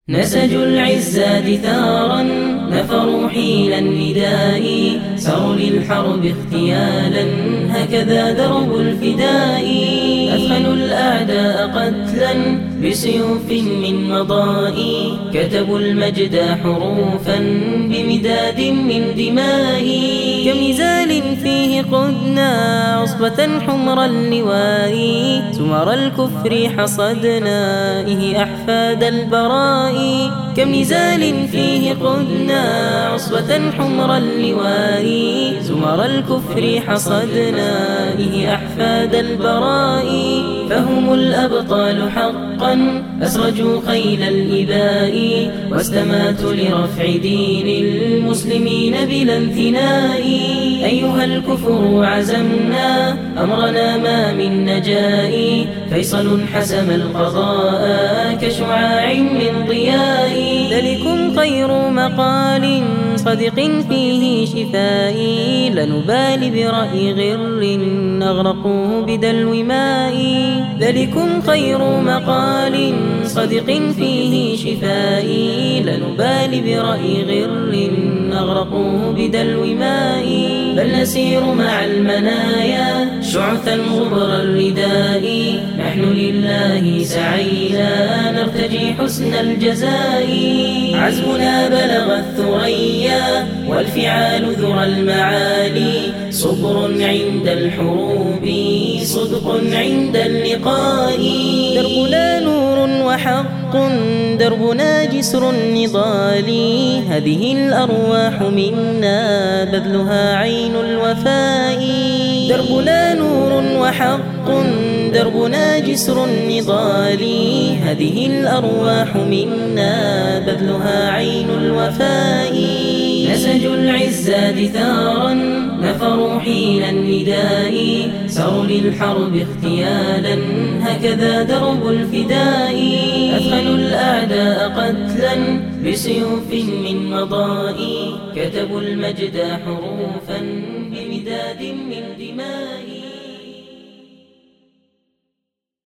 نسجوا العزات ثارا نفروا حين النداء سروا للحرب اغتيالا هكذا درب الفداء أثخنوا الأعداء قتلا بسيوف من مضاء كتبوا المجد حروفا بمداد من دماء كمزال فيه قدنا عصبة حمر اللواء سمر الكفر حصدنا إه أحفاد البراء كم نزال فيه قدنا عصبة حمر اللواء زمر الكفر حصدنا إه أحفاد البراء فهم الأبطال حقا أسرجوا خيل الإباء واستماتوا لرفع دين المسلمين بلا انثناء أيها الكفر عزمنا أمرنا ما من نجاء فيصل حسم القضاء كشعاع من ضياء ذلكم خير مقال صدق فيه شفائي لنبال برأي غر نغرقوه بدلو ماء ذلكم خير مقال صدق فيه شفائي لنبال برأي غر نغرقوه بدلو ماء بل نسير مع المنايا شعثا غبر الرداء نحن لله سعينا نرتجي حسن الجزاء عزمنا بلغ الثريا والفعال ذرى المعالي صبر عند الحروب صدق عند اللقاء دربنا نور وحق دربنا جسر النضال هذه الأرواح منا بذلها عين الوفاء دربنا نور وحق دربنا جسر النضال هذه الأرواح منا بذلها عين الوفاء نسجوا العزات ثارا نفروا حين النداء سروا للحرب اغتيالا هكذا درب الفداء أثخنوا الأعداء قتلا بسيوف من مضاء كتبوا المجد حروفا بمداد من دماء.